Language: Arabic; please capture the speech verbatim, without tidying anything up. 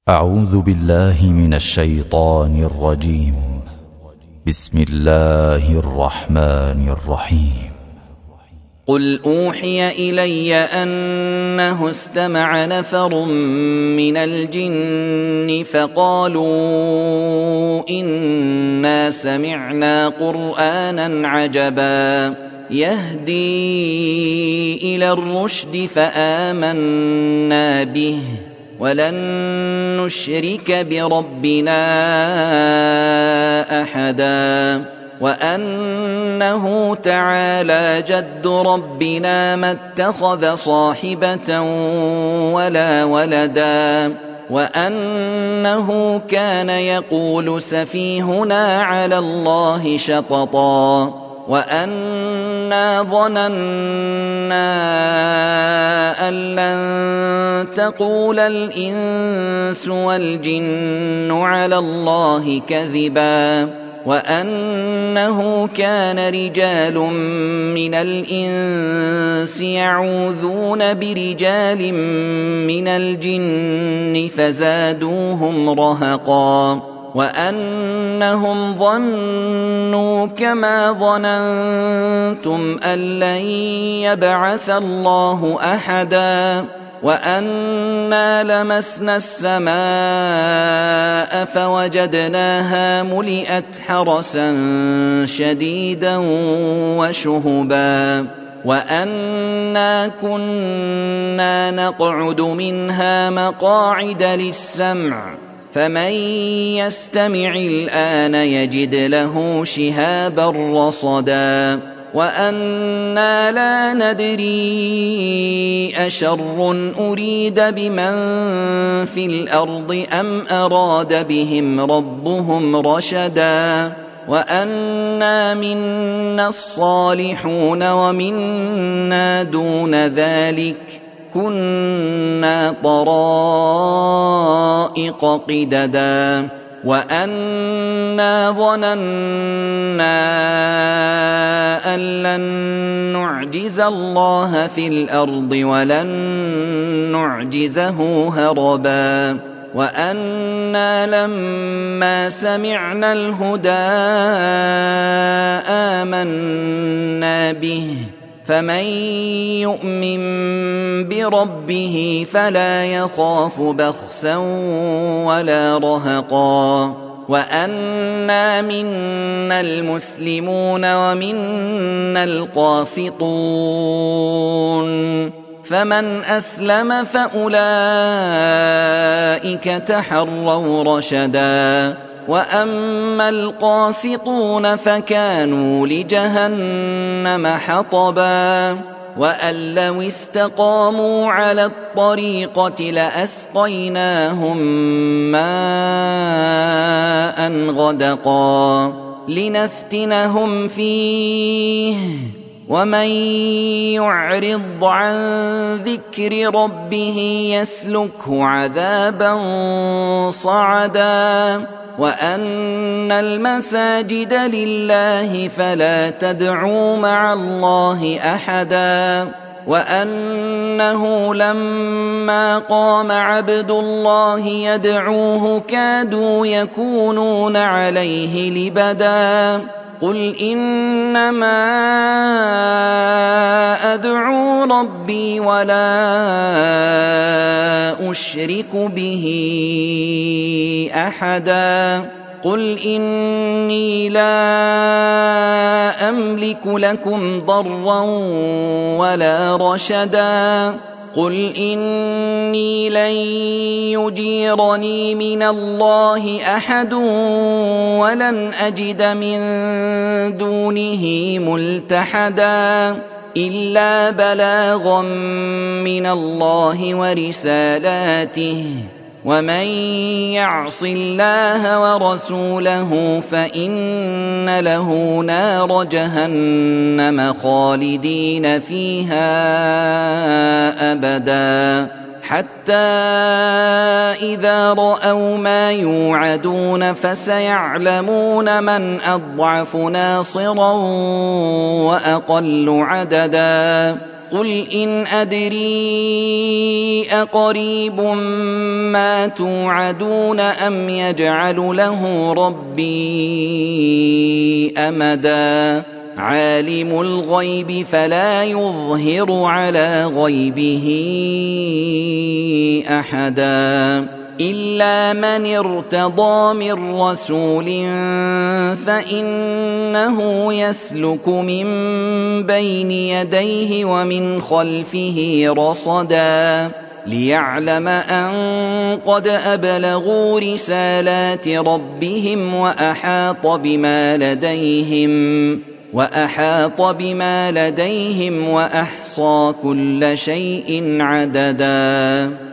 أعوذ بالله من الشيطان الرجيم. بسم الله الرحمن الرحيم. قل أوحي إلي أنه استمع نفر من الجن فقالوا إنا سمعنا قرآنا عجبا يهدي إلى الرشد فآمنا به ولن نشرك بربنا أحدا وأنه تعالى جد ربنا ما اتخذ صاحبة ولا ولدا وأنه كان يقول سفيهنا على الله شططا وأنا ظننا أن لن تقول الإنس والجن على الله كذبا وأنه كان رجال من الإنس يعوذون برجال من الجن فزادوهم رهقا وأنهم ظنوا كما ظننتم أن لن يبعث الله أحدا وأنا لمسنا السماء فوجدناها ملئت حرسا شديدا وشهبا وأنا كنا نقعد منها مقاعد للسمع فمن يستمع الآن يجد له شهابا رصدا وأنا لا ندري أشر أريد بمن في الأرض أم أراد بهم ربهم رشدا وأنا منا الصالحون ومنا دون ذلك كنا طرائق قددا وأنا ظننا أن لن نعجز الله في الأرض ولن نعجزه هربا وأنا لما سمعنا الهدى آمنا به فمن يؤمن بربه فلا يخاف بخسا ولا رهقا وأنا منا المسلمون ومنا القاسطون فمن أسلم فأولئك تحروا رشدا وأما القاسطون فكانوا لجهنم حطبا وأن لو استقاموا على الطريقة لأسقيناهم ماء غدقا لنفتنهم فيه ومن يعرض عن ذكر ربه يسلكه عذابا صعدا وأن المساجد لله فلا تدعوا مع الله أحدا وأنه لما قام عبد الله يدعوه كادوا يكونون عليه لبدا قل إنما أدعو ربي ولا أشرك به أحدا قل إني لا أملك لكم ضرا ولا رشدا قل إني لن يجيرني من الله أحد ولن أجد من دونه ملتحدا إلا بلاغا من الله ورسالاته ومن يعص الله ورسوله فإن له نار جهنم خالدين فيها أبدا حتى إذا رأوا ما يوعدون فسيعلمون من أضعف ناصرا وأقل عددا قل إن أدري أقريب ما توعدون أم يجعل له ربي أمدا عالم الغيب فلا يظهر على غيبه أحدا إلا من ارتضى من رسول فإنه يسلك من بين يديه ومن خلفه رصدا ليعلم أن قد أبلغوا رسالات ربهم وأحاط بما لديهم وأحاط بما لديهم وأحصى كل شيء عددا.